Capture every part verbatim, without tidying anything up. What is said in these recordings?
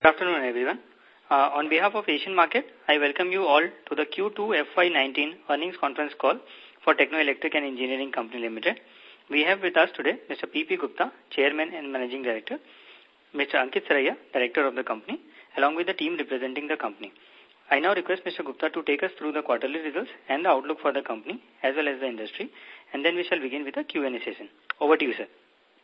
Good afternoon, everyone. Uh, on behalf of Asian Market, I welcome you all to the Q two F Y nineteen earnings conference call for Techno Electric and Engineering Company Limited. We have with us today Mister P P Gupta, Chairman and Managing Director, Mister Ankit Saraiya, Director of the company, along with the team representing the company. I now request Mister Gupta to take us through the quarterly results and the outlook for the company as well as the industry, and then we shall begin with the Q and A session. Over to you, sir.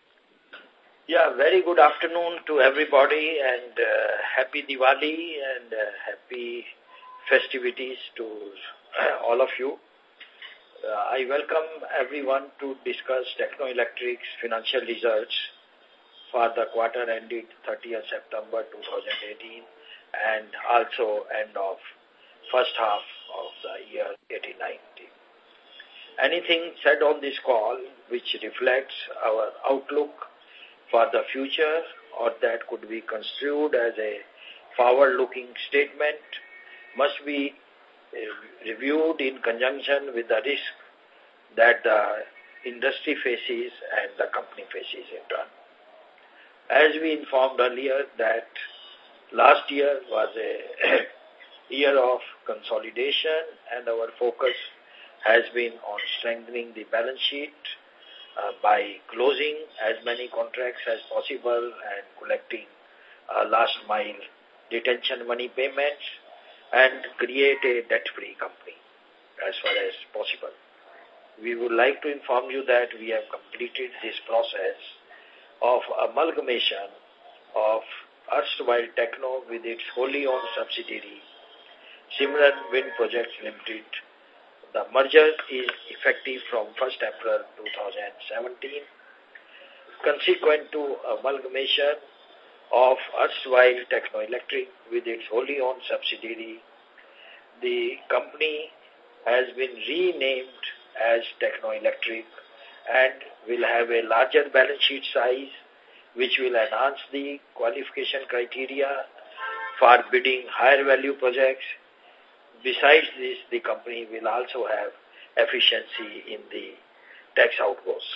Yeah, very good afternoon to everybody, and uh, happy Diwali and uh, happy festivities to uh, all of you. Uh, I welcome everyone to discuss Techno Electric's financial results for the quarter ended thirtieth September two thousand eighteen and also end of first half of the year eighteen nineteen. Anything said on this call which reflects our outlook for the future or that could be construed as a forward-looking statement must be uh, reviewed in conjunction with the risk that the industry faces and the company faces in turn. As we informed earlier that last year was a year of consolidation and our focus has been on strengthening the balance sheet Uh, by closing as many contracts as possible and collecting uh, last mile detention money payments and create a debt-free company as far as possible. We would like to inform you that we have completed this process of amalgamation of erstwhile Techno with its wholly owned subsidiary, Simran Wind Projects Limited. The merger is effective from first April two thousand seventeen. Consequent to amalgamation of erstwhile Techno Electric with its wholly owned subsidiary, the company has been renamed as Techno Electric and will have a larger balance sheet size, which will enhance the qualification criteria for bidding higher value projects. Besides this, the company will also have efficiency in the tax outgoes.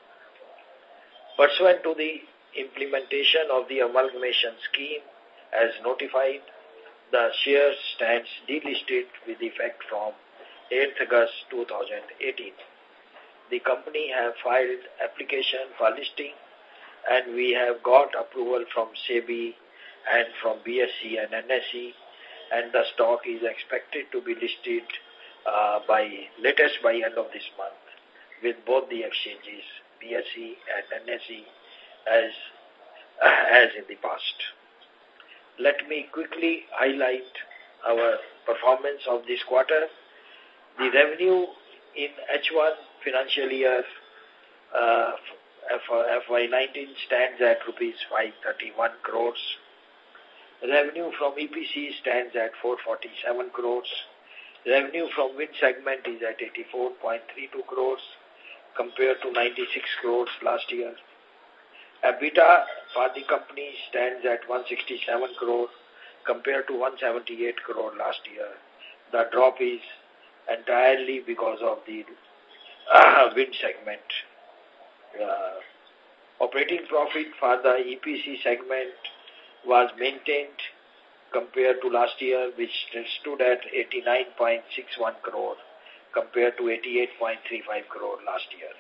Pursuant to the implementation of the amalgamation scheme as notified, the shares stands delisted with effect from eighth August two thousand eighteen. The company have filed application for listing and we have got approval from SEBI and from B S E and N S E, and the stock is expected to be listed uh, by latest by end of this month with both the exchanges, B S E and N S E, as, uh, as in the past. Let me quickly highlight our performance of this quarter. The revenue in H one financial year uh, for F Y nineteen stands at rupees five thirty-one crores. Revenue from E P C stands at four forty-seven crores. Revenue from wind segment is at eighty-four point three two crores compared to ninety-six crores last year. EBITDA for the company stands at one sixty-seven crores compared to one seventy-eight crore last year. The drop is entirely because of the uh, wind segment. Uh, operating profit for the E P C segment was maintained compared to last year, which stood at eighty-nine point six one crore compared to eighty-eight point three five crore last year.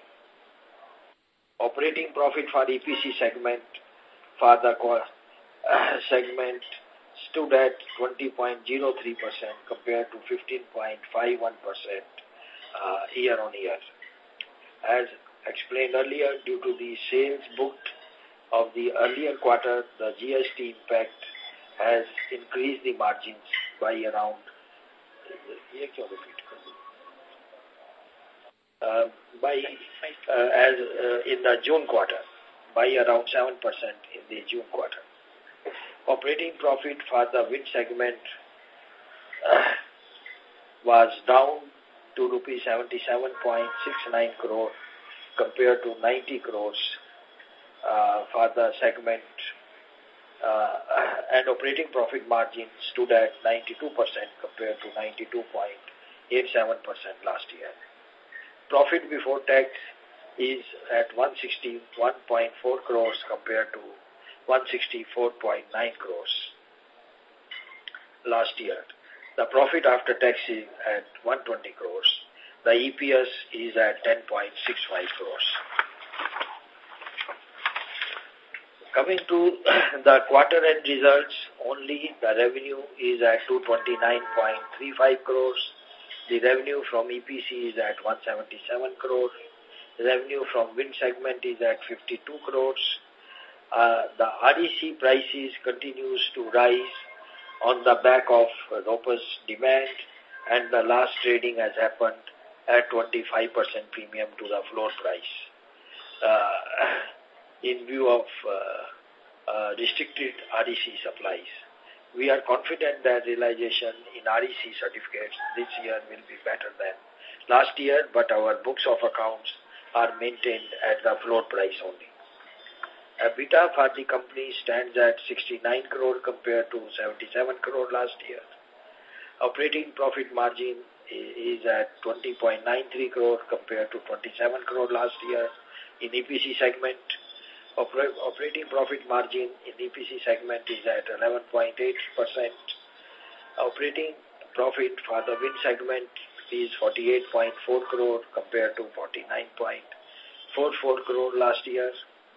Operating profit for E P C segment for the uh, segment stood at twenty point zero three percent compared to fifteen point five one percent uh, year on year. As explained earlier, due to the sales booked of the earlier quarter, the G S T impact has increased the margins by around uh, by uh, as uh, in the June quarter by around seven percent in the June quarter. Operating profit for the wind segment uh, was down to rupees seventy-seven point six nine crore compared to ninety crores Uh, for the segment, uh, and operating profit margin stood at ninety-two percent compared to ninety-two point eight seven percent last year. Profit before tax is at one sixty-one point four crores compared to one sixty-four point nine crores last year. The profit after tax is at one hundred twenty crores. The E P S is at ten point six five crores. Coming to the quarter-end results, only the revenue is at two hundred twenty-nine point three five crores. The revenue from E P C is at one hundred seventy-seven crores. The revenue from wind segment is at fifty-two crores. Uh, the R E C prices continues to rise on the back of robust demand, and the last trading has happened at twenty-five percent premium to the floor price. Uh, in view of uh, uh, restricted R E C supplies, we are confident that realization in R E C certificates this year will be better than last year, but our books of accounts are maintained at the floor price only. EBITDA for the company stands at sixty-nine crore compared to seventy-seven crore last year. Operating profit margin is at twenty point nine three crore compared to twenty-seven crore last year. In E P C segment, oper operating profit margin in E P C segment is at eleven point eight percent. Operating profit for the wind segment is forty-eight point four crore compared to forty-nine point four four crore last year.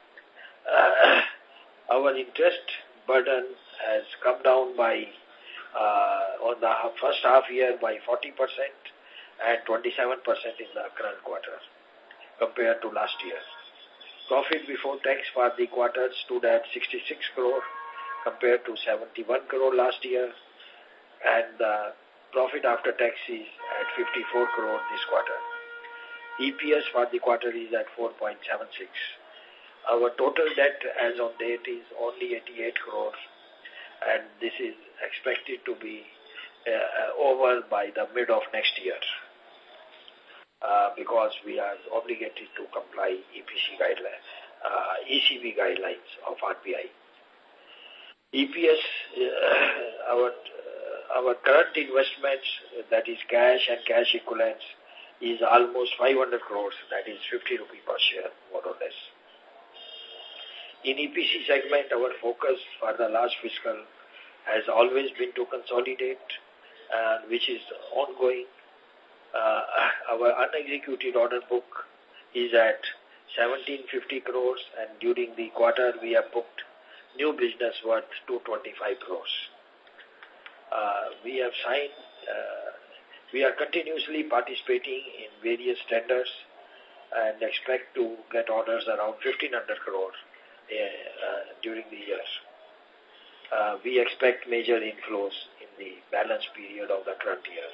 Uh, our interest burden has come down by uh, on the first half year by forty percent and twenty-seven percent in the current quarter compared to last year. Profit before tax for the quarter stood at sixty-six crore compared to seventy-one crore last year, and the profit after tax is at fifty-four crore this quarter. E P S for the quarter is at four point seven six. Our total debt as on date is only eighty-eight crores, and this is expected to be uh, over by the mid of next year uh, because we are obligated to comply E P C guidelines, uh, E C B guidelines of R B I. E P S, uh, our, uh, our current investments, that is cash and cash equivalents, is almost five hundred crores, that is fifty rupees per share, more or less. In E P C segment, our focus for the last fiscal has always been to consolidate, uh, which is ongoing. Uh, our unexecuted order book is at seventeen fifty crores, and during the quarter we have booked new business worth two hundred twenty-five crores. Uh, we have signed, uh, we are continuously participating in various tenders and expect to get orders around fifteen hundred crores. Uh, during the year. Uh, we expect major inflows in the balance period of the current year.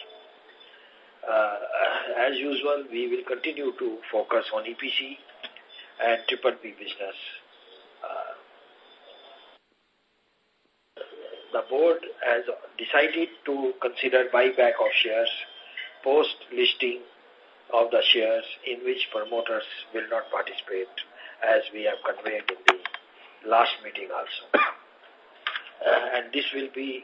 Uh, as usual, we will continue to focus on E P C and Triple P business. Uh, the board has decided to consider buyback of shares post-listing of the shares in which promoters will not participate, as we have conveyed in the last meeting also. Uh, and this will be,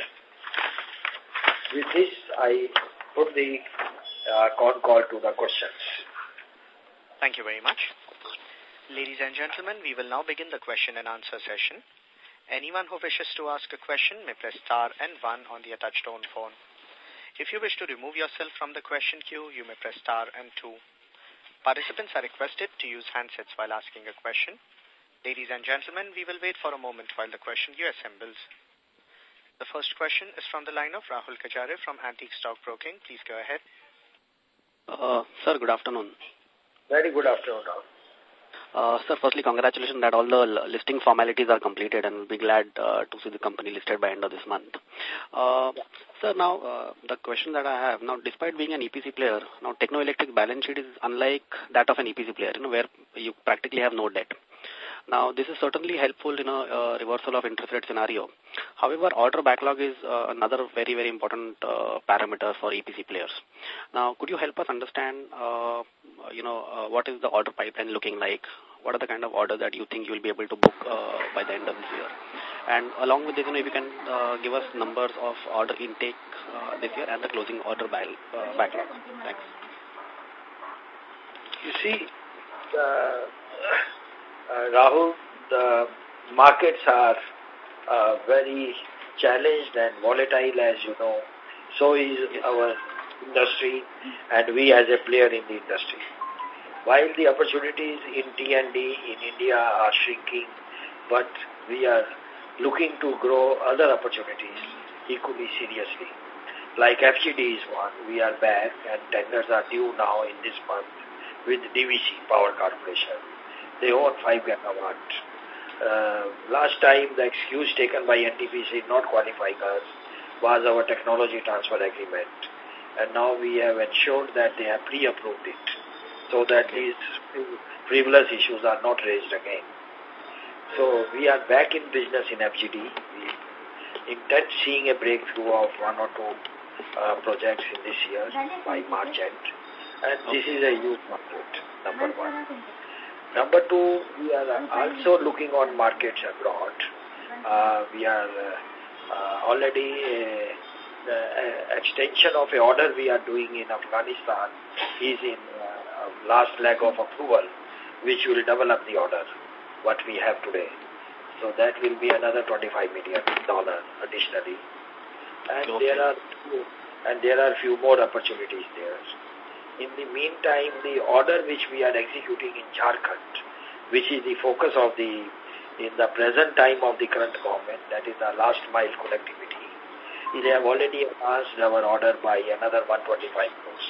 with this, I put the uh, con call to the questions. Thank you very much. Ladies and gentlemen, we will now begin the question and answer session. Anyone who wishes to ask a question may press star and one on the touchtone phone. If you wish to remove yourself from the question queue, you may press star and two. Participants are requested to use handsets while asking a question. Ladies and gentlemen, we will wait for a moment while the question queue assembles. The first question is from the line of Rahul Kajare from Antique Stock Broking. Please go ahead. Uh, sir, good afternoon. Very good afternoon, Rahul. Uh, sir, firstly, congratulations that all the listing formalities are completed, and we'll be glad uh, to see the company listed by end of this month. Uh, yeah. Sir, now, uh, the question that I have, now, despite being an E P C player, now, Techno Electric balance sheet is unlike that of an E P C player, you know, where you practically have no debt. Now, this is certainly helpful in a uh, reversal of interest rate scenario. However, order backlog is uh, another very, very important uh, parameter for E P C players. Now, could you help us understand, uh, you know, uh, what is the order pipeline looking like? What are the kind of orders that you think you will be able to book uh, by the end of this year? And along with this, you know, if you can uh, give us numbers of order intake uh, this year and the closing order back, uh, backlog. Thanks. You see, the... Uh, Rahul, the markets are uh, very challenged and volatile, as you know. So is our industry, and we as a player in the industry. While the opportunities in T and D in India are shrinking, but we are looking to grow other opportunities equally seriously. Like F G D is one, we are back, and tenders are due now in this month with D V C Power Corporation. They own five gigawatt. Uh, last time the excuse taken by N T P C not qualifying us was our technology transfer agreement. And now we have ensured that they have pre-approved it, so that these frivolous issues are not raised again. So we are back in business in F G D. We intend seeing a breakthrough of one or two uh, projects in this year by March end. And this is a huge market, number one. Number two, we are also looking on markets abroad. Uh, we are uh, uh, already uh, the uh, extension of a order we are doing in Afghanistan is in uh, last leg of approval, which will develop the order, what we have today. So that will be another twenty-five million dollars additionally. And okay. there are and there are few more opportunities there. In the meantime, the order which we are executing in Jharkhand, which is the focus of the, in the present time of the current government, that is the last mile connectivity, mm-hmm. they have already advanced our order by another one hundred twenty-five crores.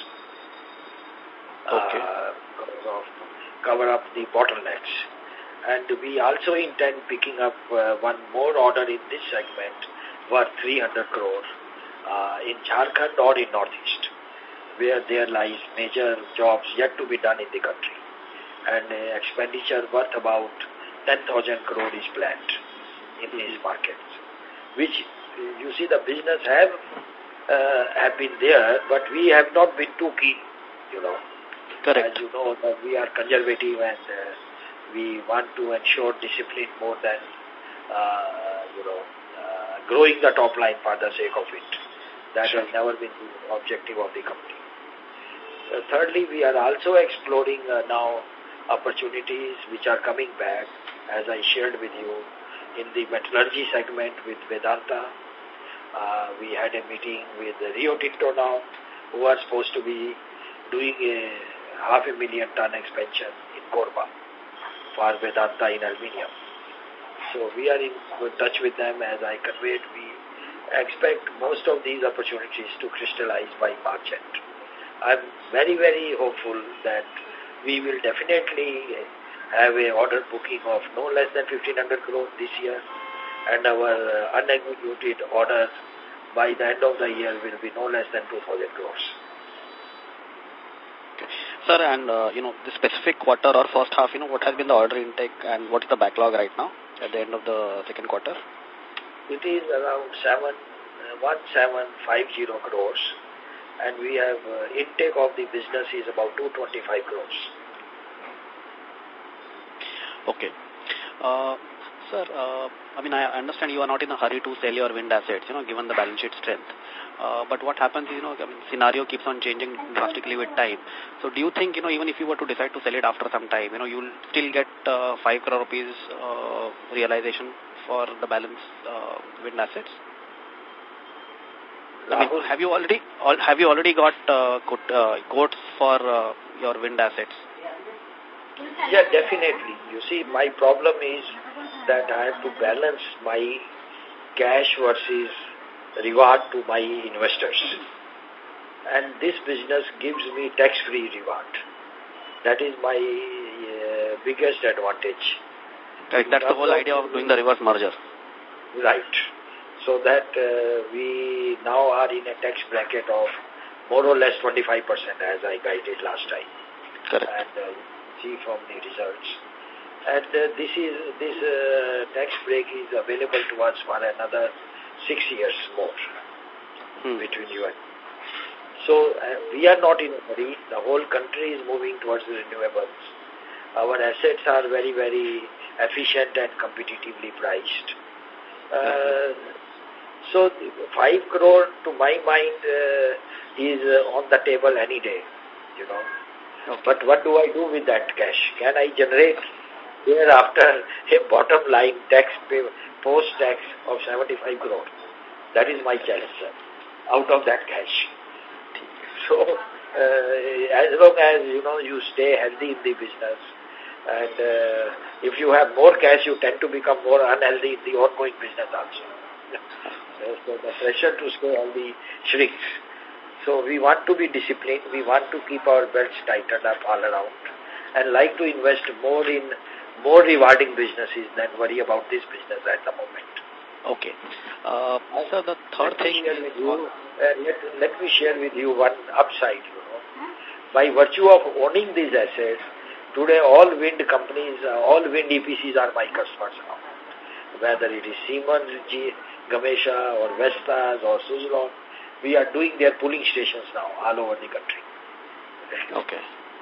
Okay. Uh, cover up the bottlenecks. And we also intend picking up uh, one more order in this segment worth three hundred crores uh, in Jharkhand or in Northeast, where there lies major jobs yet to be done in the country. And uh, expenditure worth about ten thousand crore is planned in these markets, which uh, you see the business have, uh, have been there, but we have not been too keen, you know. Correct. As you know, that we are conservative and uh, we want to ensure discipline more than, uh, you know, uh, growing the top line for the sake of it. That sure. has never been the objective of the company. Uh, thirdly, we are also exploring uh, now opportunities which are coming back, as I shared with you, in the metallurgy segment with Vedanta. Uh, we had a meeting with Rio Tinto now, who are supposed to be doing a half a million ton expansion in Korba for Vedanta in aluminium. So we are in touch with them. As I conveyed, we expect most of these opportunities to crystallize by March end. I'm very, very hopeful that we will definitely have a order booking of no less than fifteen hundred crores this year, and our uh, unexecuted orders by the end of the year will be no less than two thousand crores. Okay. Sir, and uh, you know, the specific quarter or first half, you know, what has been the order intake and what is the backlog right now at the end of the second quarter? It is around seven, uh, one seven five zero crores, and we have uh, intake of the business is about two twenty-five crores. Okay. Uh, sir, uh, I mean, I understand you are not in a hurry to sell your wind assets, you know, given the balance sheet strength. Uh, but what happens is, you know, I mean, scenario keeps on changing drastically with time. So do you think, you know, even if you were to decide to sell it after some time, you know, you'll still get uh, five crore rupees uh, realization for the balance uh, wind assets? I mean, have you already have you already got uh, quote, uh, quotes for uh, your wind assets? Yeah, definitely. You see, my problem is that I have to balance my cash versus reward to my investors. And this business gives me tax-free reward. That is my uh, biggest advantage. Right, that's the whole idea of doing the reverse merger. Right. So that uh, we now are in a tax bracket of more or less twenty-five percent as I guided last time. Correct. And uh, see from the results. And uh, this is this uh, tax break is available to us for another six years more hmm. between you and so uh, we are not in a hurry. The whole country is moving towards the renewables. Our assets are very, very efficient and competitively priced. Uh, so five crore to my mind uh, is uh, on the table any day, you know. Okay. But what do I do with that cash? Can I generate thereafter a bottom line tax pay, post-tax of seventy-five crore? That is my challenge, sir, out of that cash. So, uh, as long as, you know, you stay healthy in the business, and uh, if you have more cash, you tend to become more unhealthy in the ongoing business also. So, so the pressure to stay healthy shrinks. So we want to be disciplined, we want to keep our belts tightened up all around, and like to invest more in more rewarding businesses than worry about this business at the moment. Okay. Uh, so the third let thing... Me with you, uh, let, let me share with you one upside, you know. By virtue of owning these assets, today all wind companies, uh, all wind E P Cs are my customers now. Whether it is Siemens, G, Gamesa, or Vestas, or Suzlon, we are doing their pooling stations now all over the country. Okay.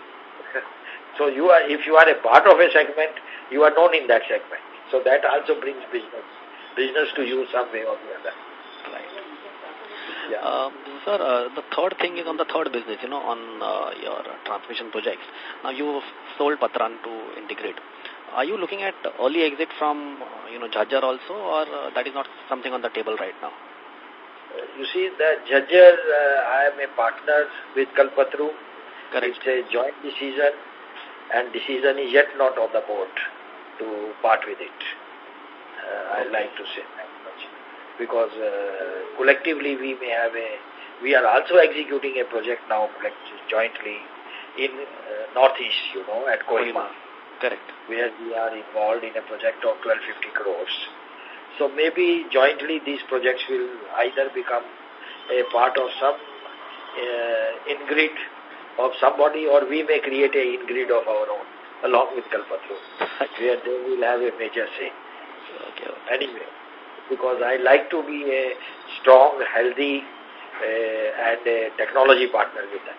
So you are, if you are a part of a segment, you are known in that segment. So that also brings business, business to you some way or the other. Right. Yeah. Um, sir, uh, the third thing is on the third business, you know, on uh, your transmission projects. Now you sold Patran to Integrate. Are you looking at early exit from, uh, you know, Jhajjar also, or uh, that is not something on the table right now? Uh, you see, the Jhajjar, uh, I am a partner with Kalpataru. Correct. It's a joint decision, and decision is yet not on the board to part with it. Uh, I like to say that much. Because uh, collectively we may have a, we are also executing a project now jointly in uh, Northeast, you know, at Kohima. Correct. Where we are involved in a project of twelve fifty crores. So maybe jointly these projects will either become a part of some uh, InGrid of somebody, or we may create a InGrid of our own along with Kalpataru, where they will have a major say. Okay. Anyway, because I like to be a strong, healthy uh, and a technology partner with them.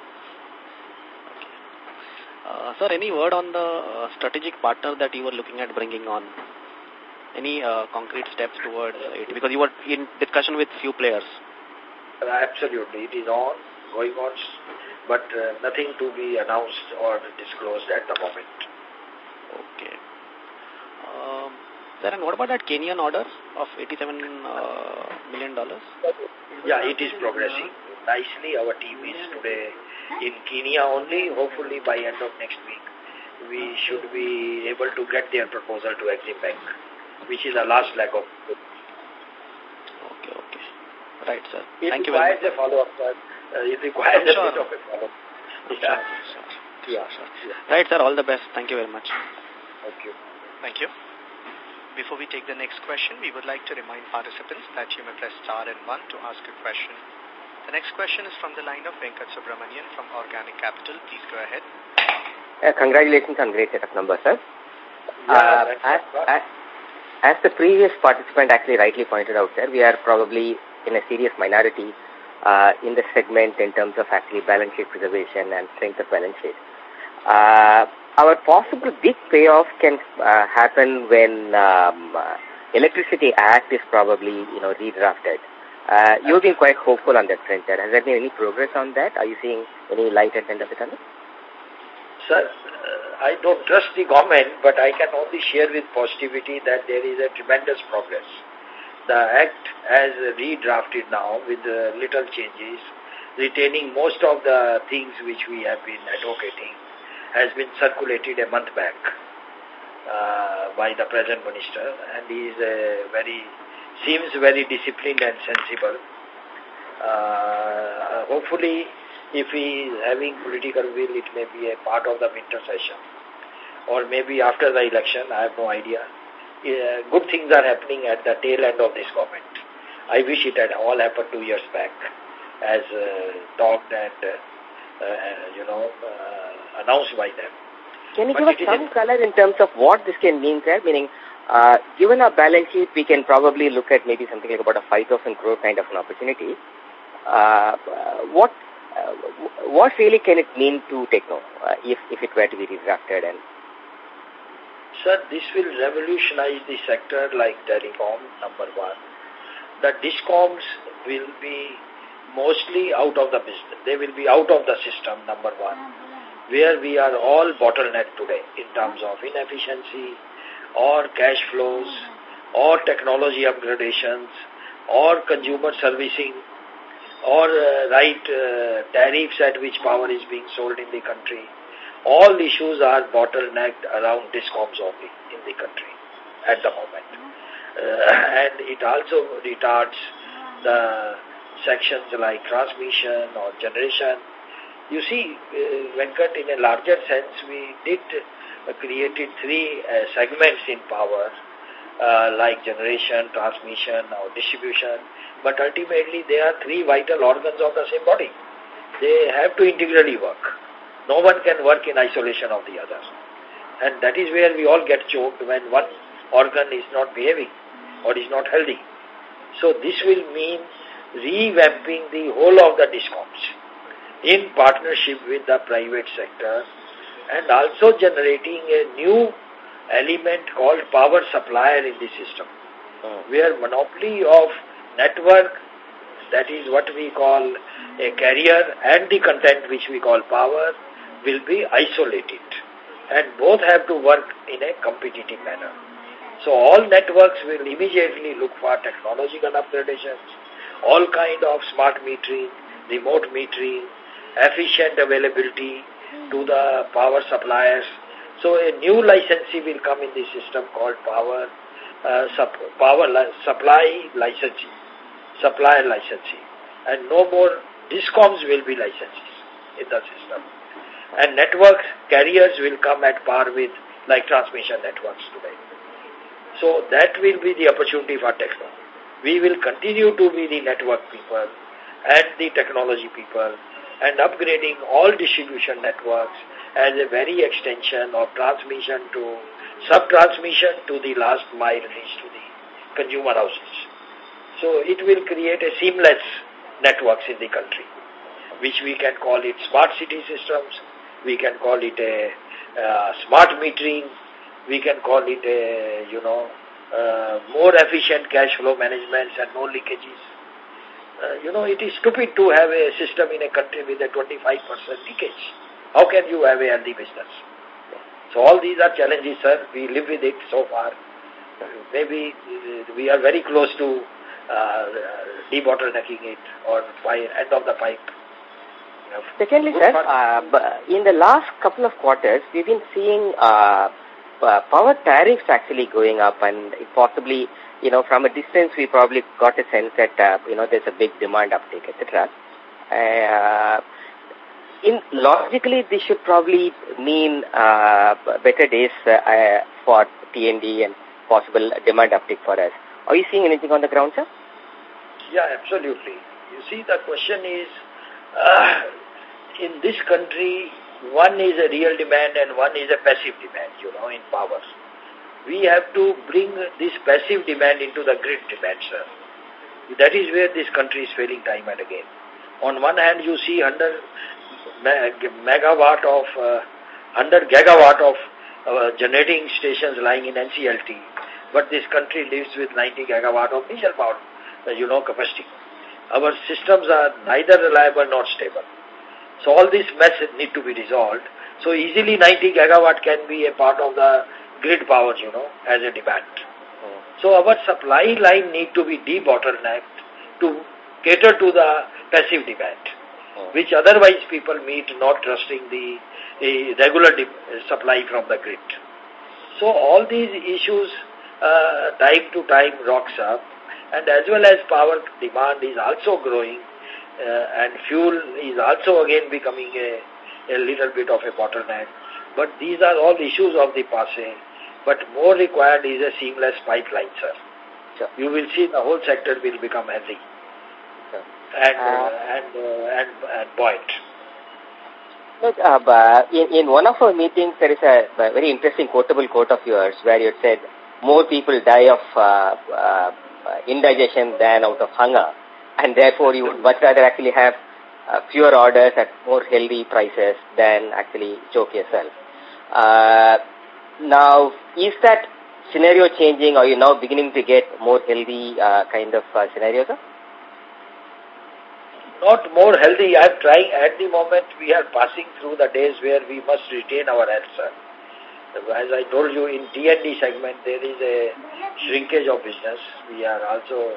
Uh, sir, any word on the uh, strategic partner that you were looking at bringing on? Any uh, concrete steps towards it? Because you were in discussion with few players. Uh, absolutely. It is on, going on, but uh, nothing to be announced or disclosed at the moment. Okay. Um, sir, and what about that Kenyan order of eighty-seven million dollars? Yeah, it is progressing nicely. Our team is today in Kenya only. Hopefully by end of next week, we should be able to get their proposal to Exim Bank, which is the last leg of it. Okay, okay. Right, sir. It Thank you very much. It requires a follow-up, sir. Uh, it requires sure. a bit of a follow-up. Yeah. Yeah. Sure. Yeah. Sure. Right, sir. All the best. Thank you very much. Thank you. Thank you. Before we take the next question, we would like to remind participants that you may press star and one to ask a question. The next question is from the line of Venkat Subramanian from Organic Capital. Please go ahead. Uh, congratulations on great set of numbers, sir. Yeah, uh, as, as, as the previous participant actually rightly pointed out there, we are probably in a serious minority uh, in the segment in terms of actually balance sheet preservation and strength of balance sheet. Uh, our possible big payoff can uh, happen when um, uh, Electricity Act is probably, you know, redrafted. Uh, you've been quite hopeful on that front, sir. Has there been any progress on that? Are you seeing any light at the end of the tunnel? Sir, uh, I don't trust the government, but I can only share with positivity that there is a tremendous progress. The Act as redrafted now with uh, little changes, retaining most of the things which we have been advocating, has been circulated a month back uh, by the present minister, and he is a very, seems very disciplined and sensible. Uh, hopefully, if he is having political will, it may be a part of the winter session, or maybe after the election, I have no idea. Uh, good things are happening at the tail end of this government. I wish it had all happened two years back, as uh, talked and, uh, uh, you know, uh, announced by them. Can you But give us some color in terms of what this can mean, sir? Meaning, uh, given our balance sheet, we can probably look at maybe something like about a five thousand crore kind of an opportunity. Uh, what uh, what really can it mean to Techno uh, if, if it were to be redrafted? And Sir, this will revolutionize the sector like telecom, number one. The discoms will be mostly out of the business. They will be out of the system, number one, where we are all bottlenecked today in terms of inefficiency or cash flows or technology upgradations or consumer servicing, or uh, right uh, tariffs at which power is being sold in the country. All issues are bottlenecked around DISCOMs only in the country at the moment. Uh, and it also retards the sections like transmission or generation. You see, uh, Venkat, in a larger sense, we did uh, created three uh, segments in power, uh, like generation, transmission, or distribution. But ultimately, they are three vital organs of the same body. They have to integrally work. No one can work in isolation of the other. And that is where we all get choked when one organ is not behaving or is not healthy. So this will mean revamping the whole of the DISCOMs in partnership with the private sector and also generating a new element called power supplier in the system, hmm. where monopoly of network, that is what we call a carrier, and the content which we call power, will be isolated, and both have to work in a competitive manner. So all networks will immediately look for technological upgradations, all kind of smart metering, remote metering, efficient availability to the power suppliers. So a new licensee will come in the system called power uh, sup power li supply licensee, supplier licensee, and no more DISCOMs will be licensees in the system. And network carriers will come at par with like transmission networks today. So that will be the opportunity for Techno. We will continue to be the network people and the technology people and upgrading all distribution networks as a very extension of transmission to sub-transmission to the last mile reach to the consumer houses. So it will create a seamless networks in the country, which we can call it smart city systems, we can call it a uh, smart metering, we can call it a, you know, uh, more efficient cash flow management and no leakages. Uh, you know, it is stupid to have a system in a country with a twenty-five percent leakage. How can you have a healthy business? So all these are challenges, sir. We live with it so far. Maybe we are very close to uh, debottlenecking it or by end of the pipe. Secondly, sir, uh, in the last couple of quarters, we've been seeing uh, power tariffs actually going up, and possibly, you know, from a distance, we probably got a sense that, uh, you know, there's a big demand uptake, et cetera. Uh, in logically, this should probably mean uh, better days uh, for T and D and possible demand uptake for us. Are you seeing anything on the ground, sir? Yeah, absolutely. You see, the question is, uh, in this country, one is a real demand and one is a passive demand, you know, in power. We have to bring this passive demand into the grid demand, sir. That is where this country is failing time and again. On one hand, you see one hundred megawatt of, uh, one hundred gigawatt of uh, generating stations lying in N C L T, but this country lives with ninety gigawatt of diesel power, uh, you know, capacity. Our systems are neither reliable nor stable. So all this mess need to be resolved. So easily ninety gigawatt can be a part of the grid power, you know, as a demand. Mm. So our supply line need to be debottlenecked to cater to the passive demand, mm. which otherwise people meet not trusting the, the regular supply from the grid. So all these issues uh, time to time rocks up, and as well as power demand is also growing, uh, and fuel is also again becoming a, a little bit of a bottleneck. But these are all issues of the passé. But more required is a seamless pipeline, sir. Sure. You will see the whole sector will become healthy, sure. and, uh, uh, and, uh, and and buoyant. But, uh, in, in one of our meetings, there is a, a very interesting quotable quote of yours where you said, more people die of uh, uh, indigestion than out of hunger, and therefore you would much rather actually have uh, fewer orders at more healthy prices than actually choke yourself. Uh, now, is that scenario changing? Are you now beginning to get more healthy uh, kind of uh, scenarios? Sir? Not more healthy. I am trying at the moment. We are passing through the days where we must retain our health, sir. As I told you, in T and D segment, there is a shrinkage of business. We are also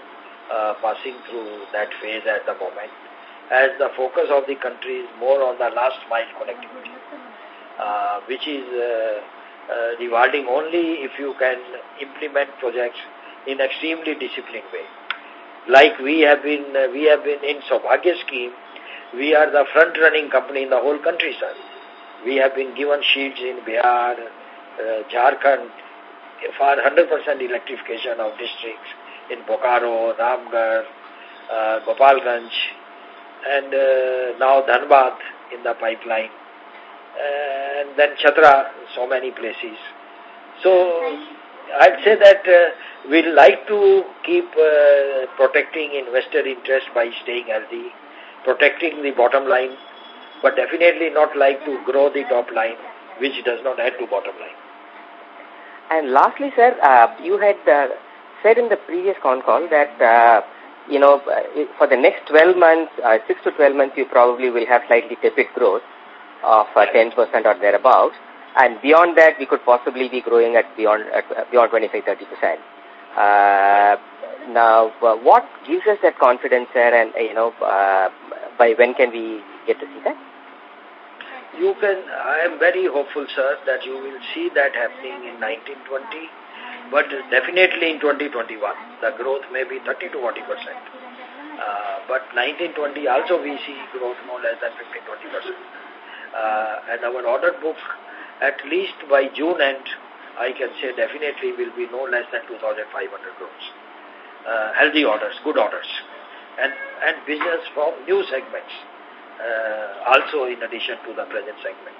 uh, passing through that phase at the moment, as the focus of the country is more on the last mile connectivity, uh, which is uh, uh, rewarding only if you can implement projects in extremely disciplined way. Like we have been, uh, we have been in Saubhagya scheme, we are the front-running company in the whole country, sir. We have been given sheets in Bihar, uh, Jharkhand, for one hundred percent electrification of districts in Bokaro, Ramgarh, uh, Gopalganj, and uh, now Dhanbad in the pipeline, uh, and then Chhatra, so many places. So, I'd say that uh, we'd like to keep uh, protecting investor interest by staying healthy, protecting the bottom line, but definitely not like to grow the top line, which does not add to bottom line. And lastly, sir, uh, you had uh, said in the previous con call that, uh, you know, for the next twelve months, uh, six to twelve months, you probably will have slightly tepid growth of uh, ten percent or thereabouts. And beyond that, we could possibly be growing at beyond at beyond twenty-five to thirty percent. Uh, now, uh, what gives us that confidence, sir, and, uh, you know, uh, by when can we get to see that? You can, I am very hopeful, sir, that you will see that happening in nineteen twenty, but definitely in twenty twenty-one. The growth may be thirty to forty percent. Uh, but nineteen twenty also we see growth no less than fifteen to twenty percent. Uh, and our order book, at least by June end, I can say definitely will be no less than two thousand five hundred crores. Uh, healthy orders, good orders. And, and business from new segments. Uh, also in addition to the present segment.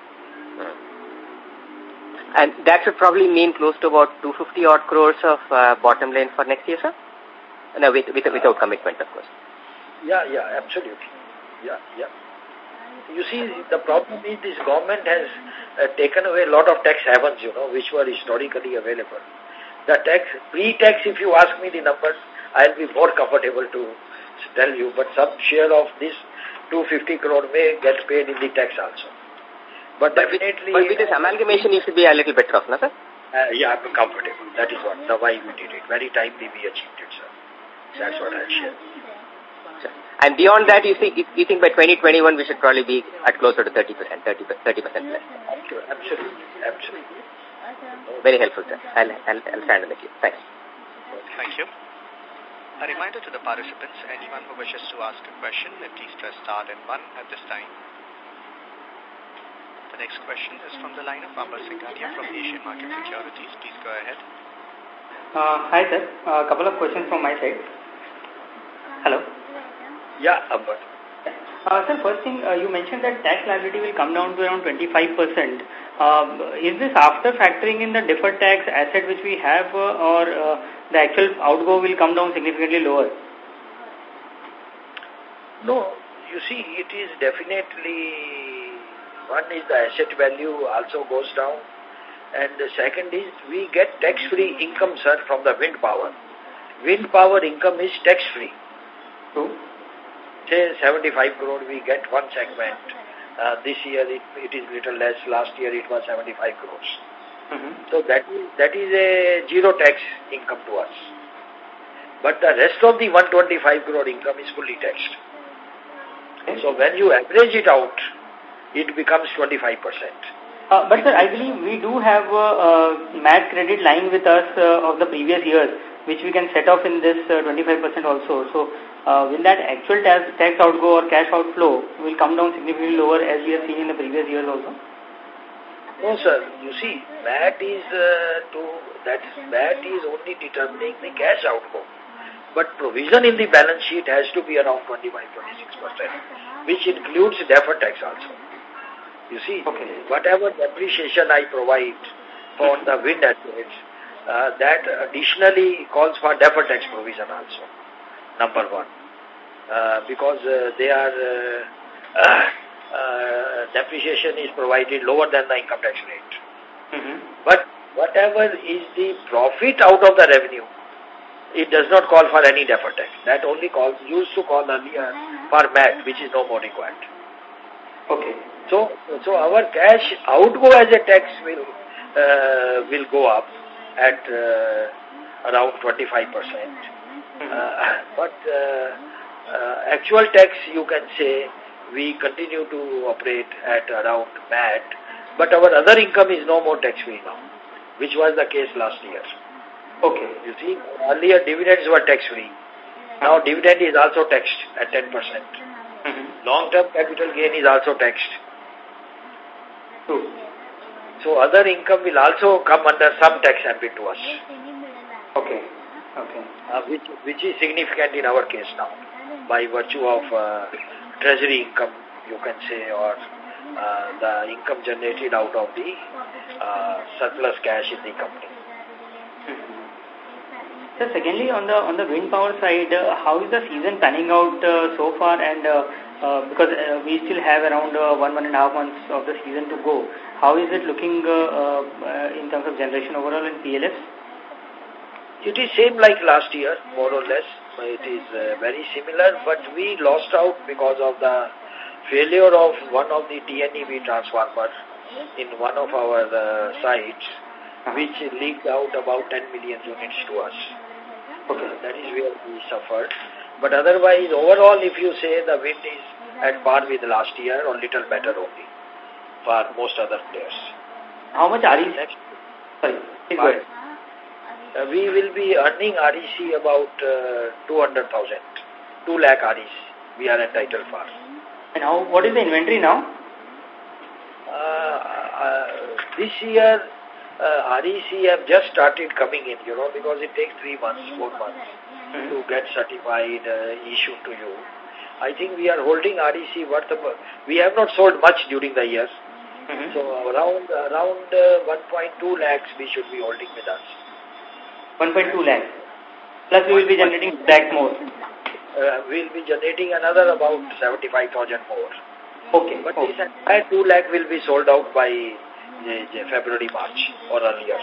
And that should probably mean close to about two hundred fifty odd crores of uh, bottom line for next year, sir? No, with, with, without commitment, of course. Yeah, yeah, absolutely. Yeah, yeah. You see, the problem is this government has uh, taken away a lot of tax havens, you know, which were historically available. The tax, pre-tax, if you ask me the numbers, I'll be more comfortable to tell you, but some share of this two hundred fifty crore may get paid in the tax also. But, but definitely... But with this amalgamation, you should be a little better off, no, sir? Uh, yeah, I'm comfortable. That is what, the why we did it. Very timely we achieved it, sir. That's what I'll share. Sure. And beyond that, you think, you think by twenty twenty-one, we should probably be at closer to thirty percent, thirty percent plus. Absolutely, absolutely. Very helpful, sir. I'll, I'll, I'll stand in the queue. Thanks. Thank you. A reminder to the participants, anyone who wishes to ask a question, may please press star and one at this time. The next question is from the line of Amber Singhania from Asian Market Securities. Please go ahead. Uh, hi, sir. A uh, couple of questions from my side. Hello. Yeah, Amber. Uh, sir, first thing, uh, you mentioned that tax liability will come down to around twenty-five percent. Uh, is this after factoring in the deferred tax asset which we have, uh, or uh, the actual outgo will come down significantly lower? No, you see, it is definitely, one is the asset value also goes down, and the second is we get tax-free income, sir, from the wind power. Wind power income is tax-free. True. Say seventy-five crore we get one segment. Uh, this year it, it is little less. Last year it was seventy-five crores. Mm-hmm. So that is, that is a zero tax income to us. But the rest of the one hundred twenty-five crore income is fully taxed. Okay. So when you average it out, it becomes twenty-five percent. Uh, but sir, I believe we do have a, a M A T credit lying with us uh, of the previous years, which we can set off in this uh, twenty-five percent also. So uh, will that actual tax, tax outgo or cash outflow will come down significantly lower as we have seen in the previous years also? No, sir. You see, M A T is uh, to that M A T is only determining the cash outgo, but provision in the balance sheet has to be around twenty-five to twenty-six percent, which includes deferred tax also. You see, okay. Whatever depreciation I provide for the wind assets, uh, that additionally calls for deferred tax provision also, number one, uh, because uh, they are. Uh, Uh, depreciation is provided lower than the income tax rate. Mm-hmm. But whatever is the profit out of the revenue, it does not call for any deferred tax. That only calls, used to call earlier for M A T, which is no more required. Okay. So, so our cash outgo as a tax will, uh, will go up at uh, around twenty-five percent. Mm-hmm. uh, but uh, uh, actual tax, you can say, we continue to operate at around M A T, but our other income is no more tax-free now, which was the case last year. Okay. You see, earlier dividends were tax-free. Now dividend is also taxed at ten percent. Mm-hmm. Long-term capital gain is also taxed. True. So other income will also come under some tax ambit to us. Okay. Okay. Uh, which, which is significant in our case now, by virtue of uh, treasury income, you can say, or uh, the income generated out of the uh, surplus cash in the company. So secondly, on the on the wind power side, uh, how is the season panning out uh, so far? And uh, uh, because uh, we still have around uh, one one and a half months of the season to go, how is it looking uh, uh, in terms of generation overall in P L Fs? It is same like last year, more or less. It is uh, very similar, but we lost out because of the failure of one of the T N E B transformers in one of our uh, sites, which leaked out about ten million units to us. Okay, that is where we suffered. But otherwise, overall, if you say the wind is at par with last year or little better only for most other players. How much are you? Next, Sorry, please go ahead. Uh, we will be earning R E C about uh, two hundred thousand, two lakh R E C we are entitled for. And how, what is the inventory now? Uh, uh, this year, uh, R E C have just started coming in, you know, because it takes three months, four months mm-hmm. to get certified, uh, issued to you. I think we are holding R E C worth of, we have not sold much during the year. Mm-hmm. So around, around uh, one point two lakhs we should be holding with us. one point two lakhs. Plus we will be generating lakhs more. Uh, we will be generating another about seventy-five thousand more. Okay. But okay. this entire two lakh will be sold out by uh, February, March or earlier.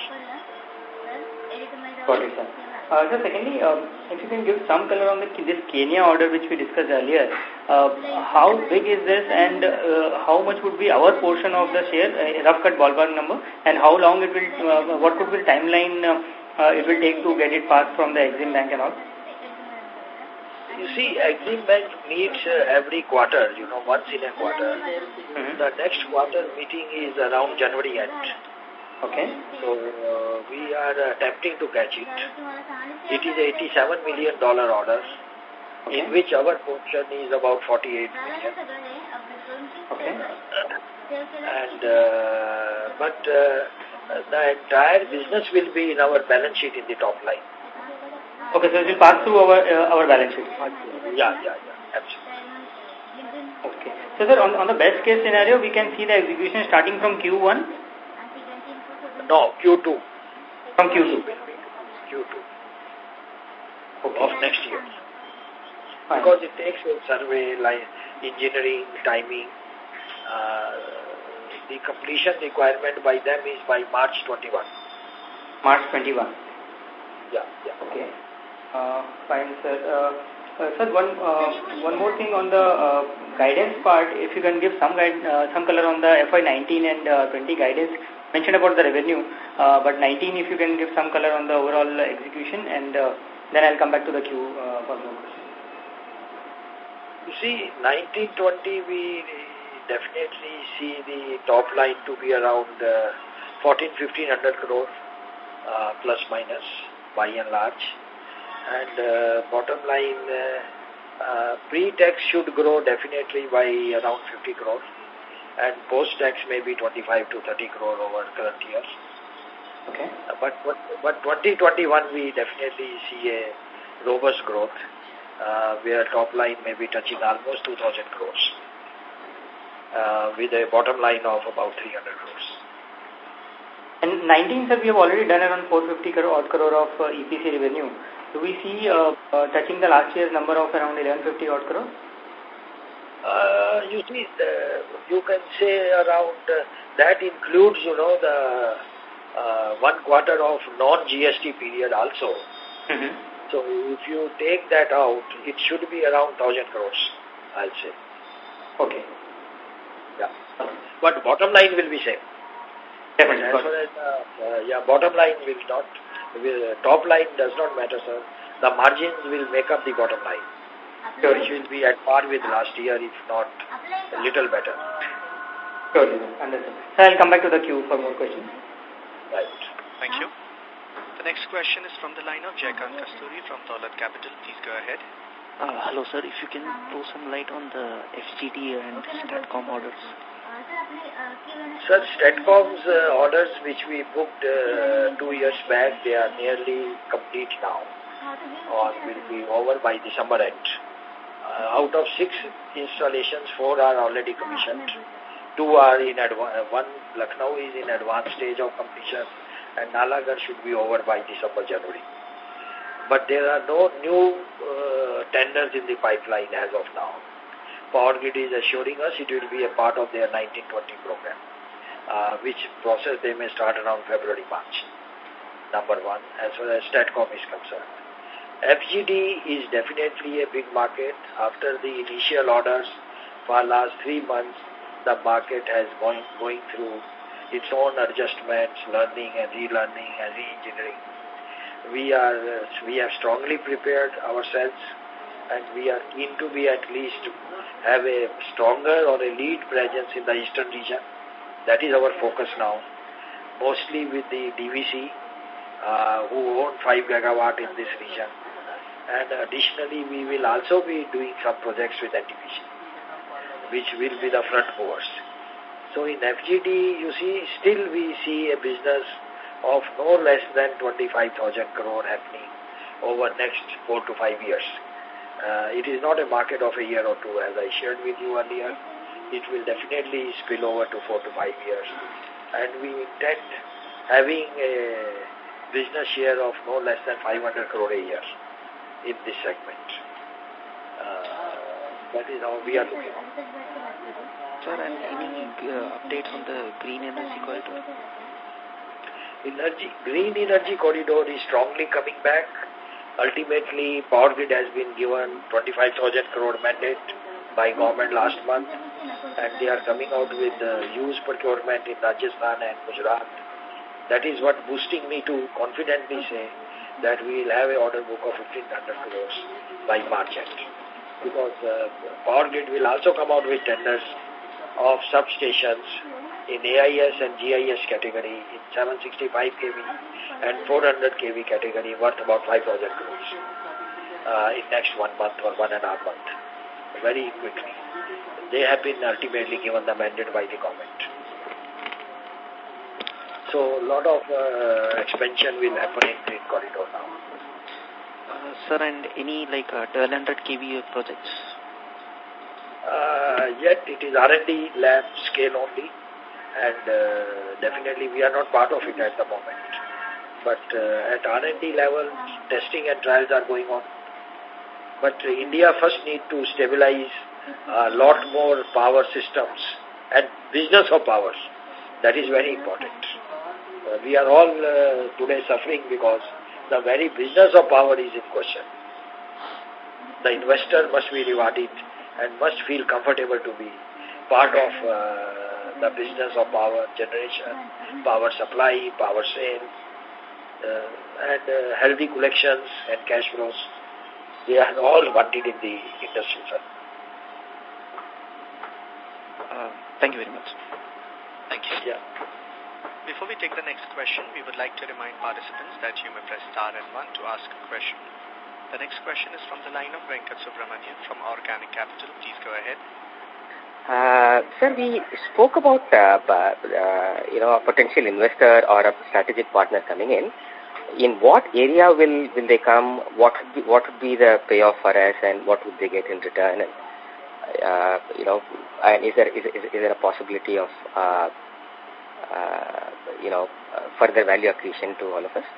Got it, sir. Uh, so secondly, um, if you can give some color on the, this Kenya order which we discussed earlier, uh, how big is this and uh, how much would be our portion of the share, a rough cut ballpark number, and how long it will, uh, what could be the timeline uh, uh, it will take to get it passed from the Exim Bank and all? You see, Exim Bank meets uh, every quarter, you know, once in a quarter. Mm-hmm. The next quarter meeting is around January end. Okay. So, uh, we are attempting to catch it. It is eighty-seven million dollar order, okay. in which our portion is about forty-eight million. Okay. And, uh, but uh, the entire business will be in our balance sheet in the top line. Okay, so it will pass through our uh, our balance sheet. Yeah, yeah, yeah, absolutely. Okay. So, sir, on, on the best case scenario, we can see the execution starting from Q one? No, Q two. From Q two? Q two. Okay. Of next year. Fine. Because it takes a survey, like engineering, timing. Uh, the completion requirement by them is by March twenty-one. March twenty-one. Yeah, yeah. Okay. Uh, fine, sir. Uh, uh, sir, one uh, one more thing on the uh, guidance part. If you can give some guide, uh, some color on the F Y nineteen and uh, twenty guidance. Mentioned about the revenue, uh, but nineteen, if you can give some color on the overall execution, and uh, then I'll come back to the queue uh, for more questions. You see, nineteen twenty, we definitely see the top line to be around uh, fourteen fifteen hundred crore, uh, plus minus, by and large. And uh, bottom line, uh, uh, pre-tax should grow definitely by around fifty crore. And post-tax may be twenty-five to thirty crore over current year. Okay. Uh, but, but, but twenty twenty-one, we definitely see a robust growth, uh, where top line may be touching almost two thousand crores, uh, with a bottom line of about three hundred crores. And nineteen, sir, we have already done around four hundred fifty crore, odd crore of uh, E P C revenue. Do we see uh, uh, touching the last year's number of around eleven fifty odd crore? Uh, you see, the, you can say around, uh, that includes, you know, the uh, one quarter of non-G S T period also. Mm-hmm. So if you take that out, it should be around one thousand crores, I'll say. Okay. Yeah. But bottom line will be same. Definitely. As far as, uh, uh, yeah, bottom line will not, will, top line does not matter, sir. the margins will make up the bottom line, sure. which will be at par with last year, if not a little better. Sure, understood. So I'll come back to the queue for more questions. Right. Thank you. The next question is from the line of Jaykant Kasturi from Dolat Capital. Please go ahead. Uh, hello, sir. If you can throw some light on the F G D and STATCOM orders. Sir, STATCOM's uh, orders which we booked uh, two years back, they are nearly complete now, or will be over by December end. Uh, out of six installations, four are already commissioned. Two are in advance, one Lucknow is in advanced stage of completion, and Nalagarh should be over by December, January. But there are no new uh, tenders in the pipeline as of now. Power Grid is assuring us it will be a part of their nineteen twenty program, uh, which process they may start around February, March. Number one, as far as STATCOM is concerned. F G D is definitely a big market. After the initial orders for last three months, the market has going, going through its own adjustments, learning and relearning and re-engineering. We are uh, we have strongly prepared ourselves, and we are keen to be at least have a stronger or a lead presence in the eastern region. That is our focus now, mostly with the D V C, uh, who own five gigawatt in this region. And additionally, we will also be doing some projects with N T P C, which will be the front movers. So in F G D, you see, still we see a business of no less than twenty-five thousand crore happening over next four to five years. Uh, it is not a market of a year or two, as I shared with you earlier. It will definitely spill over to four to five years. And we intend having a business share of no less than five hundred crore a year in this segment. Uh, that is how we are looking. Sir, and any uh, updates on the green energy corridor? Energy, green energy corridor is strongly coming back. Ultimately, Power Grid has been given twenty-five thousand crore mandate by government last month, and they are coming out with uh, huge procurement in Rajasthan and Gujarat. That is what boosting me to confidently say that we will have an order book of fifteen hundred crores by March end. Because uh, Power Grid will also come out with tenders of substations in A I S and G I S category in seven sixty-five k V and four hundred k V category worth about five thousand crores uh, in next one month or one and a half month, very quickly. They have been ultimately given the mandate by the government. So a lot of uh, expansion will happen in green corridor now. Uh, sir, and any like uh, twelve hundred k V projects? Uh, yet it is R and D lab scale only, and uh, definitely we are not part of it at the moment. But uh, at R and D level, testing and trials are going on. But uh, India first need to stabilize a lot more power systems and business of powers. That is very important. Uh, we are all uh, today suffering because the very business of power is in question. The investor must be rewarded and must feel comfortable to be part of uh, the business of power generation, power supply, power sale, uh, and uh, healthy collections and cash flows. They are all wanted in the industry, sir. Uh, thank you very much. Thank you. Yeah. Before we take the next question, we would like to remind participants that you may press star and one to ask a question. The next question is from the line of Venkat Subramanian from Organic Capital. Please go ahead. Uh, sir, we spoke about uh, uh, you know, a potential investor or a strategic partner coming in. In what area will will they come? What would be, what would be the payoff for us, and what would they get in return? And uh, you know, and is there is is, is there a possibility of uh, uh, you know uh, further value accretion to all of us?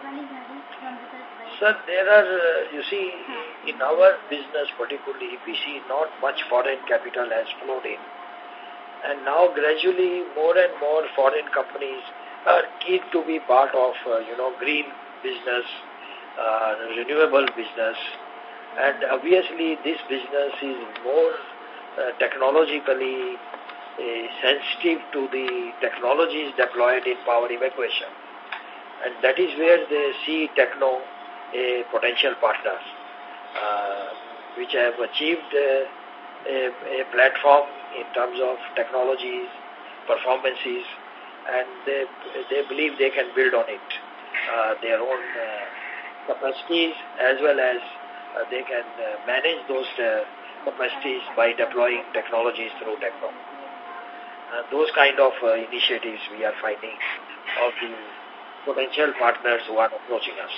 Sir, there are, uh, you see, in our business particularly, we see not much foreign capital has flowed in. And now gradually more and more foreign companies are keen to be part of, uh, you know, green business, uh, renewable business. And obviously this business is more uh, technologically uh, sensitive to the technologies deployed in power evacuation. And that is where they see techno a potential partner, uh, which have achieved uh, a, a platform in terms of technologies, performances, and they, they believe they can build on it, uh, their own uh, capacities, as well as uh, they can uh, manage those uh, capacities by deploying technologies through TechNo. Uh, those kind of uh, initiatives we are finding of the potential partners who are approaching us.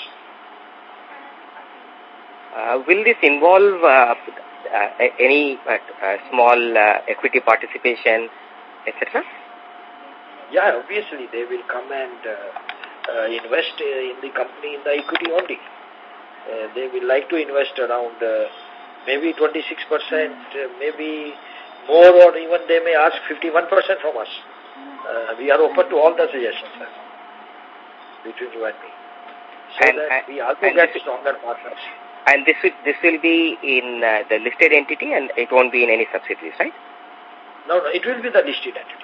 Uh, will this involve uh, uh, any uh, uh, small uh, equity participation, et cetera? Yeah, obviously they will come and uh, uh, invest uh, in the company in the equity only. Uh, they will like to invest around uh, maybe twenty-six percent, uh, maybe more, or even they may ask fifty-one percent from us. Uh, we are open to all the suggestions, sir, between you and me. So and, that and, we also and get this, stronger partners. And this will, this will be in uh, the listed entity and it won't be in any subsidiaries, right? No, no, it will be the listed entity.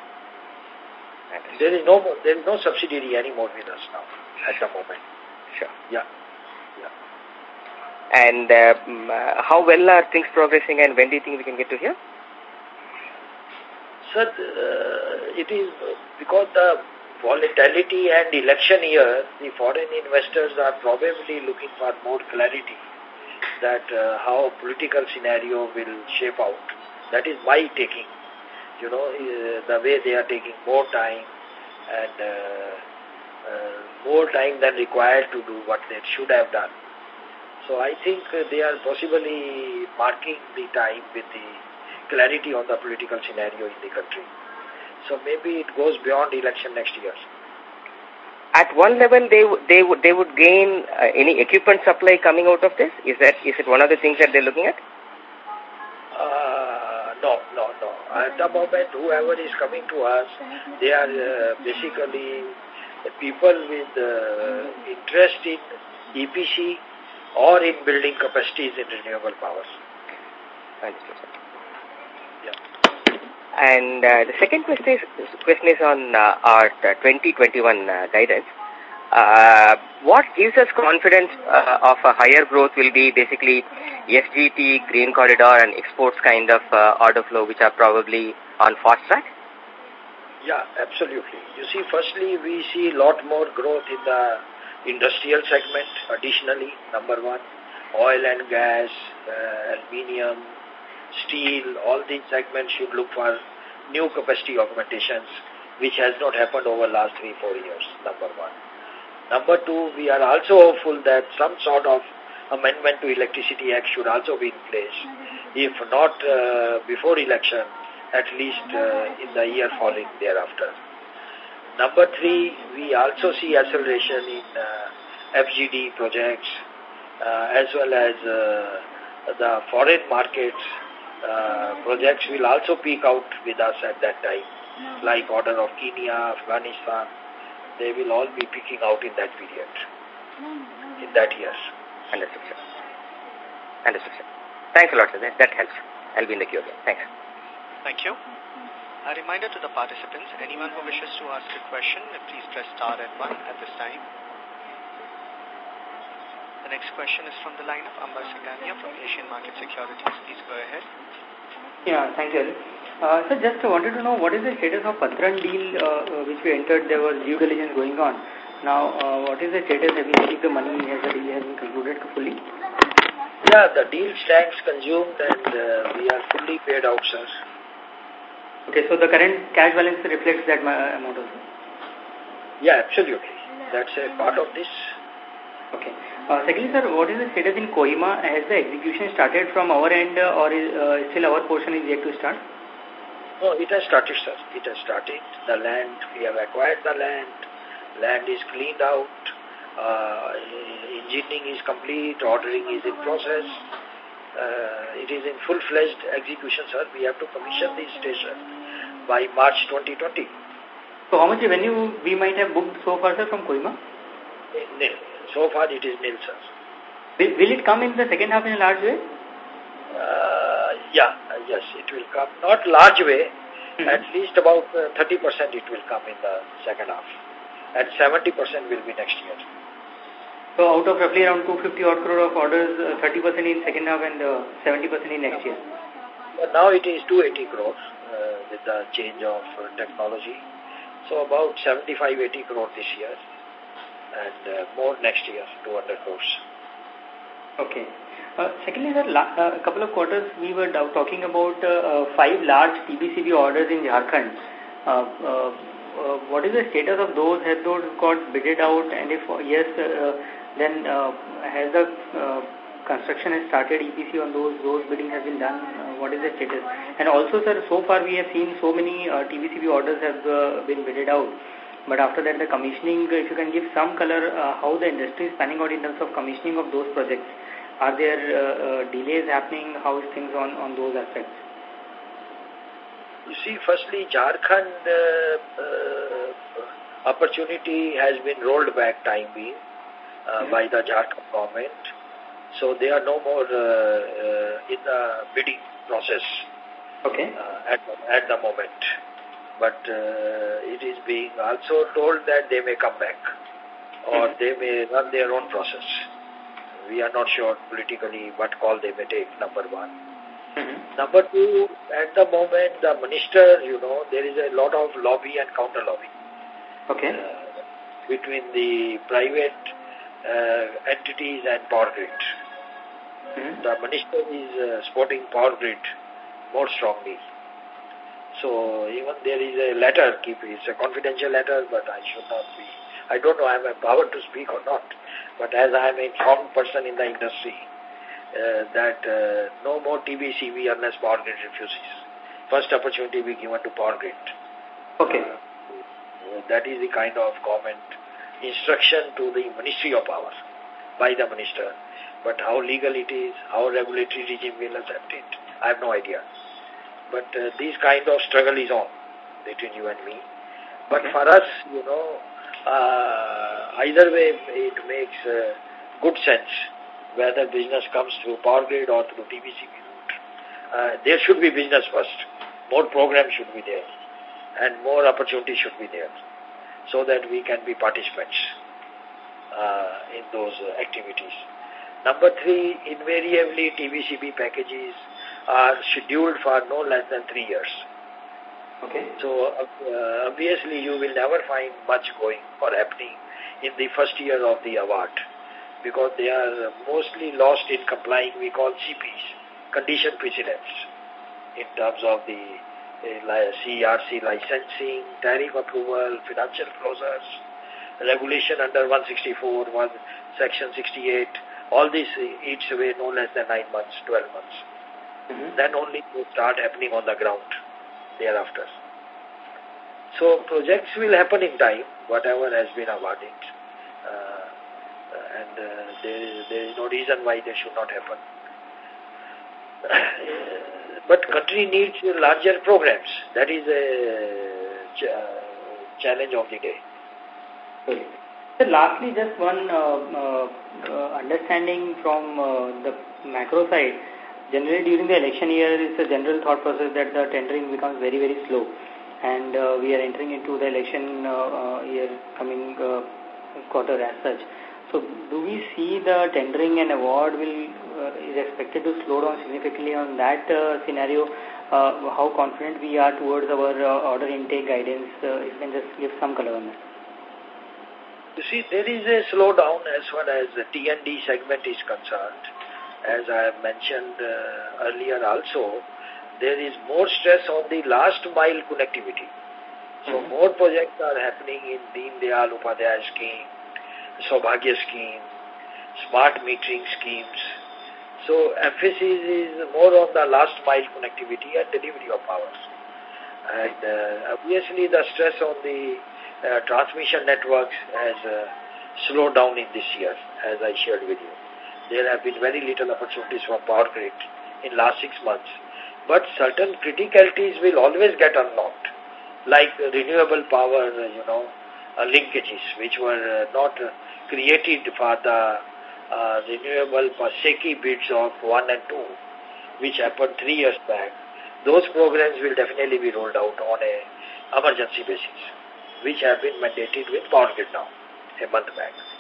There is no there is no subsidiary anymore with us now at the moment. Sure. Yeah. Yeah. And um, uh, how well are things progressing, and when do you think we can get to here? Sir, uh, it is because the volatility and election year, the foreign investors are probably looking for more clarity that uh, how political scenario will shape out. That is my taking. You know, uh, the way they are taking more time and uh, uh, more time than required to do what they should have done. So I think uh, they are possibly marking the time with the clarity on the political scenario in the country. So maybe it goes beyond election next year. At one level, they they would they would gain uh, any equipment supply coming out of this. Is that is it one of the things that they're looking at? Uh, no, no, no. At the moment, whoever is coming to us, they are uh, basically people with uh, interest in E P C or in building capacities in renewable powers. Understood. Yeah. And uh, the second question is, question is on uh, our twenty twenty-one uh, guidance. Uh, what gives us confidence uh, of a higher growth will be basically S G T, Green Corridor and exports kind of uh, order flow, which are probably on fast track? Yeah, absolutely. You see, firstly, we see a lot more growth in the industrial segment. Additionally, number one, oil and gas, uh, aluminium, steel, all these segments should look for new capacity augmentations, which has not happened over the last three, four years, number one. Number two, we are also hopeful that some sort of amendment to Electricity Act should also be in place. If not uh, before election, at least uh, in the year following thereafter. Number three, we also see acceleration in uh, F G D projects uh, as well as uh, the foreign markets uh, projects will also peak out with us at that time, like order of Kenya, Afghanistan. They will all be peaking out in that period, in that year. Understood, sir. Understood, sir. Thanks a lot, sir. That, that helps. I'll be in the queue again. Thanks. Thank you. A reminder to the participants, anyone who wishes to ask a question, please press star and one at this time. The next question is from the line of Ambar Singhania from Asian Market Securities. Please go ahead. Yeah, thank you. Uh, so just wanted to know what is the status of Patran deal uh, which we entered. There was due diligence going on. Now, uh, what is the status? Have you received the money? Has the deal has been concluded fully? Yeah, the deal stands consumed and uh, we are fully paid out, sir. Okay, so the current cash balance reflects that amount also? Yeah, absolutely. That's a part of this. Okay. Uh, secondly, sir, what is the status in Kohima? Has the execution started from our end uh, or is, uh, still our portion is yet to start? No, it has started, sir. It has started. The land, we have acquired the land. Land is cleaned out. Uh, engineering is complete. Ordering is in process. Uh, it is in full-fledged execution, sir. We have to commission this station by March twenty twenty. So how much revenue we might have booked so far, sir, from Kohima? Nil. So far it is nil, sir. Will, will it come in the second half in a large way? Uh, yeah, uh, yes, it will come. Not large way. Mm-hmm. At least about uh, thirty percent it will come in the second half. And seventy percent will be next year. So out of roughly around two hundred fifty odd crore of orders, uh, thirty percent in second half and uh, seventy percent in next year. But now it is two hundred eighty crores uh, with the change of uh, technology. So about seventy-five, eighty crore this year and uh, more next year, two hundred crores. Okay. Uh, secondly, sir, uh, a couple of quarters we were talking about uh, uh, five large T B C B orders in Jharkhand. Uh, uh, uh, what is the status of those? Have those got bidded out? And if uh, yes, uh, then uh, has the uh, construction has started E P C on those? Those bidding has been done. Uh, what is the status? And also, sir, so far we have seen so many uh, T B C B orders have uh, been bidded out. But after that, the commissioning, if you can give some color, uh, how the industry is panning out in terms of commissioning of those projects. Are there uh, uh, delays happening? How is things on, on those aspects? You see, firstly, Jharkhand uh, uh, opportunity has been rolled back time being uh, mm-hmm. by the Jharkhand government. So they are no more uh, uh, in the bidding process okay. uh, at, at the moment. But uh, it is being also told that they may come back or mm-hmm. they may run their own process. We are not sure politically what call they may take, number one. Mm-hmm. Number two, at the moment, the minister, you know, there is a lot of lobby and counter-lobby. Okay. Uh, between the private uh, entities and Power Grid. Mm-hmm. The minister is uh, supporting Power Grid more strongly. So even there is a letter, it's a confidential letter, but I should not be, I don't know I am empowered to speak or not. But as I am an informed person in the industry, uh, that uh, no more T B C B unless Power Grid refuses. First opportunity be given to Power Grid. Okay. Uh, that is the kind of comment, instruction to the Ministry of Power by the Minister. But how legal it is, how regulatory regime will accept it, I have no idea. But uh, this kind of struggle is on between you and me. But okay. for us, you know, Uh, either way, it makes uh, good sense whether business comes through Power Grid or through T B C B route. Uh, there should be business first. More programs should be there and more opportunities should be there so that we can be participants uh, in those uh, activities. Number three, invariably T B C B packages are scheduled for no less than three years. Okay. So, uh, obviously, you will never find much going or happening in the first year of the award because they are mostly lost in complying, we call C Ps, condition precedents, in terms of the uh, C R C licensing, tariff approval, financial closures, regulation under one sixty-four, one, section sixty-eight, all this eats away no less than nine months, twelve months. Mm-hmm. Then only they start happening on the ground thereafter. So projects will happen in time, whatever has been awarded. Uh, and uh, there, is, there is no reason why they should not happen. But country needs larger programs. That is a ch challenge of the day. Okay. So lastly, just one uh, uh, uh, understanding from uh, the macro side. Generally, during the election year, it's a general thought process that the tendering becomes very, very slow. And uh, we are entering into the election uh, uh, year coming uh, quarter as such. So, do we see the tendering and award will uh, is expected to slow down significantly on that uh, scenario? Uh, how confident we are towards our uh, order intake guidance? Uh, if you can just give some color on that. You see, there is a slowdown as far as the T and D segment is concerned. As I have mentioned uh, earlier also, there is more stress on the last mile connectivity. So mm-hmm. more projects are happening in Deen Dayal Upadhyaya scheme, Saubhagya scheme, smart metering schemes. So emphasis is more on the last mile connectivity and delivery of power. And uh, obviously the stress on the uh, transmission networks has uh, slowed down in this year, as I shared with you. There have been very little opportunities for Power Grid in last six months. But certain criticalities will always get unlocked, like renewable power, you know, uh, linkages, which were uh, not uh, created for the uh, renewable SECI bids of one and two, which happened three years back. Those programs will definitely be rolled out on a emergency basis, which have been mandated with Power Grid now, a month back.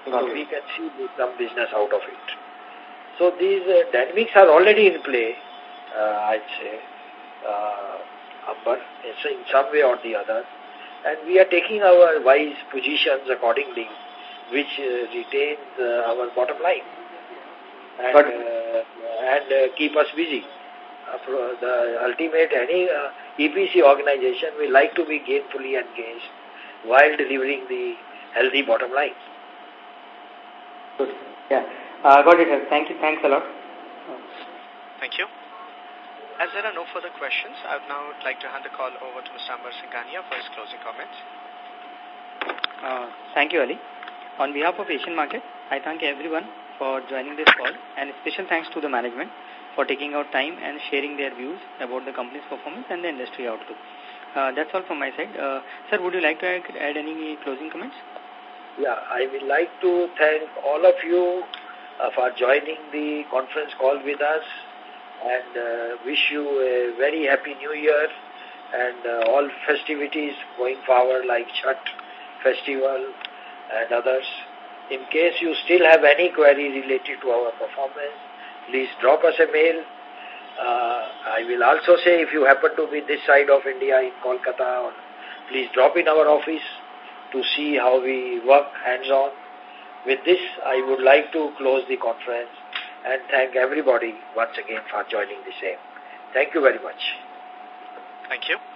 Got so it. We can see some business out of it. So these uh, dynamics are already in play, uh, I'd say, uh, but in some way or the other. And we are taking our wise positions accordingly, which uh, retains uh, our bottom line and, uh, and uh, keep us busy. Uh, the ultimate, any uh, E P C organization will like to be gainfully engaged while delivering the healthy bottom line. Good. Yeah. Uh, got it, sir. Thank you. Thanks a lot. Thank you. As there are no further questions, I would now like to hand the call over to Mister Ambar Singhania for his closing comments. Uh, thank you, Ali. On behalf of Asian Market, I thank everyone for joining this call, and special thanks to the management for taking out time and sharing their views about the company's performance and the industry outlook. Uh, that's all from my side. Uh, sir, would you like to add any closing comments? Yeah, I would like to thank all of you uh, for joining the conference call with us, and uh, wish you a very happy new year and uh, all festivities going forward like Chhath festival and others. In case you still have any query related to our performance, please drop us a mail. Uh, I will also say if you happen to be this side of India in Kolkata, please drop in our office to see how we work hands-on. With this, I would like to close the conference and thank everybody once again for joining the same. Thank you very much. Thank you.